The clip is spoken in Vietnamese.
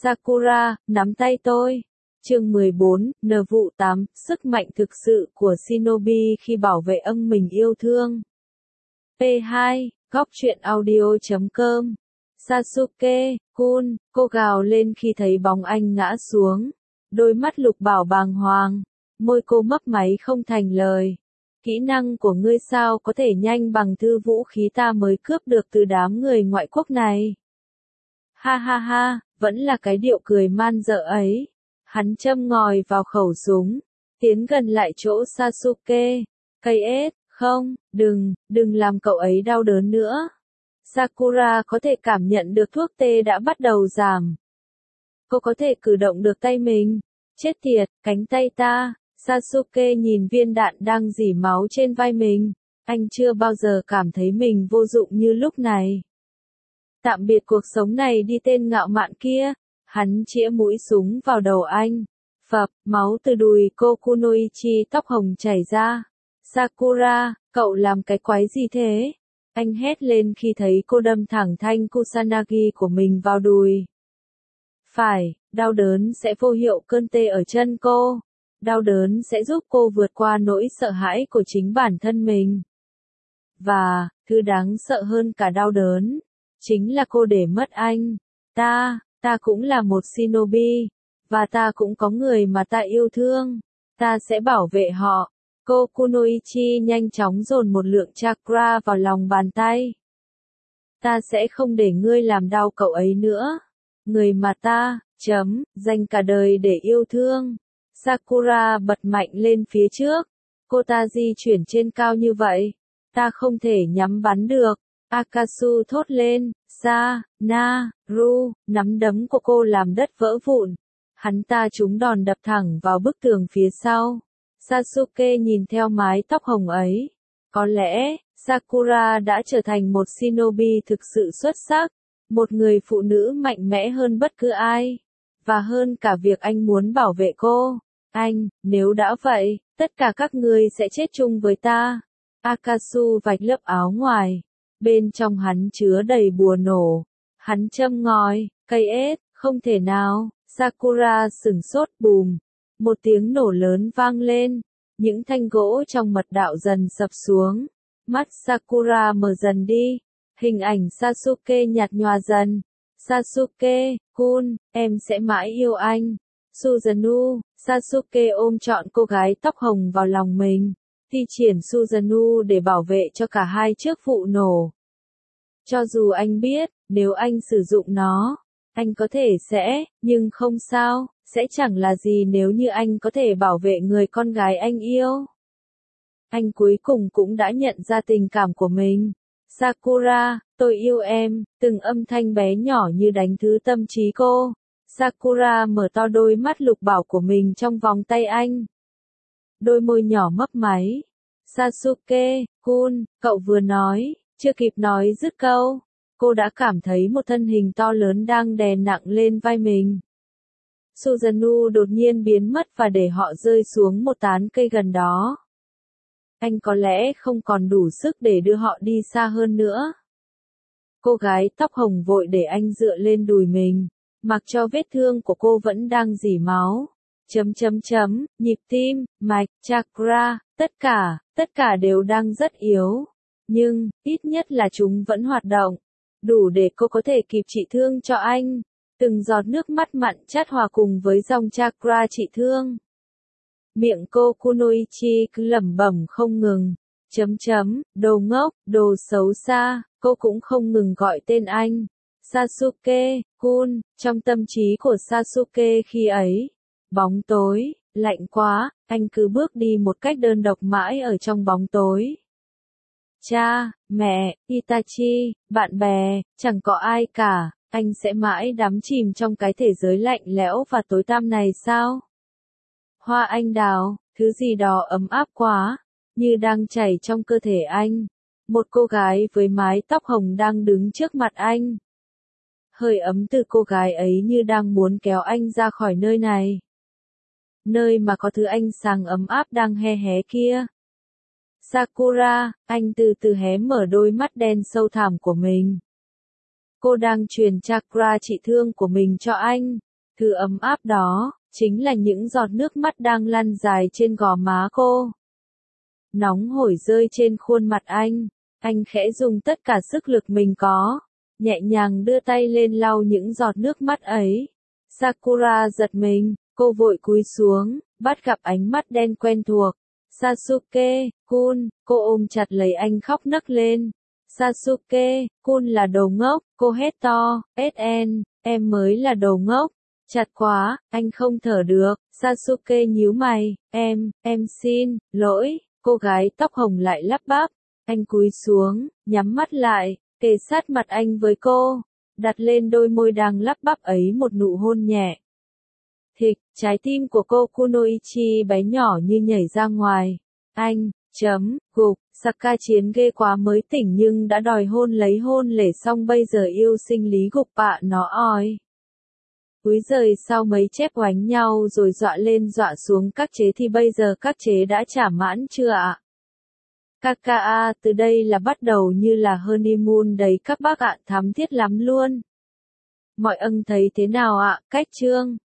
Sakura, nắm tay tôi. Chương 14, N vụ 8, sức mạnh thực sự của Shinobi khi bảo vệ ân mình yêu thương. P2, góc truyện audio.com. Sasuke-kun, cô gào lên khi thấy bóng anh ngã xuống. Đôi mắt lục bảo bàng hoàng. Môi cô mấp máy không thành lời. Kỹ năng của ngươi sao có thể nhanh bằng thư vũ khí ta mới cướp được từ đám người ngoại quốc này. Ha ha ha, vẫn là cái điệu cười man dợ ấy. Hắn châm ngòi vào khẩu súng, tiến gần lại chỗ Sasuke. Cây không, đừng làm cậu ấy đau đớn nữa. Sakura có thể cảm nhận được thuốc tê đã bắt đầu giảm. Cô có thể cử động được tay mình. Chết tiệt, cánh tay ta. Sasuke nhìn viên đạn đang rỉ máu trên vai mình. Anh chưa bao giờ cảm thấy mình vô dụng như lúc này. Tạm biệt cuộc sống này đi tên ngạo mạn kia. Hắn chĩa mũi súng vào đầu anh. Phập, máu từ đùi cô Kunoichi tóc hồng chảy ra. Sakura, cậu làm cái quái gì thế? Anh hét lên khi thấy cô đâm thẳng thanh Kusanagi của mình vào đùi. Phải, đau đớn sẽ vô hiệu cơn tê ở chân cô. Đau đớn sẽ giúp cô vượt qua nỗi sợ hãi của chính bản thân mình. Và, thứ đáng sợ hơn cả đau đớn, chính là cô để mất anh. Ta cũng là một shinobi, và ta cũng có người mà ta yêu thương. Ta sẽ bảo vệ họ. Cô Kunoichi nhanh chóng dồn một lượng chakra vào lòng bàn tay. Ta sẽ không để ngươi làm đau cậu ấy nữa. Người mà ta, dành cả đời để yêu thương. Sakura bật mạnh lên phía trước. Cô ta di chuyển trên cao như vậy. Ta không thể nhắm bắn được. Akasu thốt lên. Ru, nắm đấm của cô làm đất vỡ vụn. Hắn ta trúng đòn đập thẳng vào bức tường phía sau. Sasuke nhìn theo mái tóc hồng ấy. Có lẽ, Sakura đã trở thành một shinobi thực sự xuất sắc. Một người phụ nữ mạnh mẽ hơn bất cứ ai. Và hơn cả việc anh muốn bảo vệ cô. Nếu đã vậy, tất cả các ngươi sẽ chết chung với ta. Akasu vạch lớp áo ngoài. Bên trong hắn chứa đầy bùa nổ. Hắn châm ngòi, không thể nào. Sakura sửng sốt bùm. Một tiếng nổ lớn vang lên. Những thanh gỗ trong mật đạo dần sập xuống. Mắt Sakura mở dần đi. Hình ảnh Sasuke nhạt nhòa dần. Sasuke-kun, em sẽ mãi yêu anh. Susanoo, Sasuke ôm trọn cô gái tóc hồng vào lòng mình. Thi triển Susanoo để bảo vệ cho cả hai trước vụ nổ. Cho dù anh biết, nếu anh sử dụng nó, anh có thể sẽ, nhưng không sao, sẽ chẳng là gì nếu như anh có thể bảo vệ người con gái anh yêu. Anh cuối cùng cũng đã nhận ra tình cảm của mình. Sakura, tôi yêu em, từng âm thanh bé nhỏ như đánh thức tâm trí cô. Sakura mở to đôi mắt lục bảo của mình trong vòng tay anh. Đôi môi nhỏ mấp máy. Sasuke-kun, cậu vừa nói, chưa kịp nói dứt câu. Cô đã cảm thấy một thân hình to lớn đang đè nặng lên vai mình. Susanoo đột nhiên biến mất và để họ rơi xuống một tán cây gần đó. Anh có lẽ không còn đủ sức để đưa họ đi xa hơn nữa. Cô gái tóc hồng vội để anh dựa lên đùi mình, mặc cho vết thương của cô vẫn đang rỉ máu. Nhịp tim, mạch, chakra, tất cả đều đang rất yếu. Nhưng, ít nhất là chúng vẫn hoạt động. Đủ để cô có thể kịp trị thương cho anh. Từng giọt nước mắt mặn chát hòa cùng với dòng chakra trị thương. Miệng cô Kunoichi cứ lẩm bẩm không ngừng. Đồ ngốc, đồ xấu xa, cô cũng không ngừng gọi tên anh. Sasuke-kun, trong tâm trí của Sasuke khi ấy. Bóng tối, lạnh quá, anh cứ bước đi một cách đơn độc mãi ở trong bóng tối. Cha, mẹ, Itachi, bạn bè, chẳng có ai cả, anh sẽ mãi đắm chìm trong cái thế giới lạnh lẽo và tối tăm này sao? Hoa anh đào, thứ gì đó ấm áp quá, như đang chảy trong cơ thể anh. Một cô gái với mái tóc hồng đang đứng trước mặt anh. Hơi ấm từ cô gái ấy như đang muốn kéo anh ra khỏi nơi này. Nơi mà có thứ ánh sáng ấm áp đang hé hé kia. Sakura, anh từ từ hé mở đôi mắt đen sâu thẳm của mình. Cô đang truyền chakra trị thương của mình cho anh. Thứ ấm áp đó, chính là những giọt nước mắt đang lăn dài trên gò má cô. Nóng hổi rơi trên khuôn mặt anh khẽ dùng tất cả sức lực mình có, nhẹ nhàng đưa tay lên lau những giọt nước mắt ấy. Sakura giật mình, cô vội cúi xuống, bắt gặp ánh mắt đen quen thuộc. Sasuke-kun, cô ôm chặt lấy anh khóc nấc lên. Sasuke-kun là đồ ngốc, cô hét to, SN, em mới là đồ ngốc. Chặt quá, anh không thở được. Sasuke nhíu mày, em xin lỗi, cô gái tóc hồng lại lắp bắp. Anh cúi xuống, nhắm mắt lại, kề sát mặt anh với cô, đặt lên đôi môi đang lắp bắp ấy một nụ hôn nhẹ. Thịch, trái tim của cô Kunoichi bé nhỏ như nhảy ra ngoài. Anh, gục, Saka chiến ghê quá mới tỉnh nhưng đã đòi hôn lấy hôn lể xong bây giờ yêu sinh lý gục bạ nó oi. Úi giời sau mấy chép oánh nhau rồi dọa lên dọa xuống các chế thì bây giờ các chế đã trả mãn chưa ạ? Kaka từ đây là bắt đầu như là honeymoon đấy các bác ạ, thắm thiết lắm luôn. Mọi ân thấy thế nào ạ? Cách chương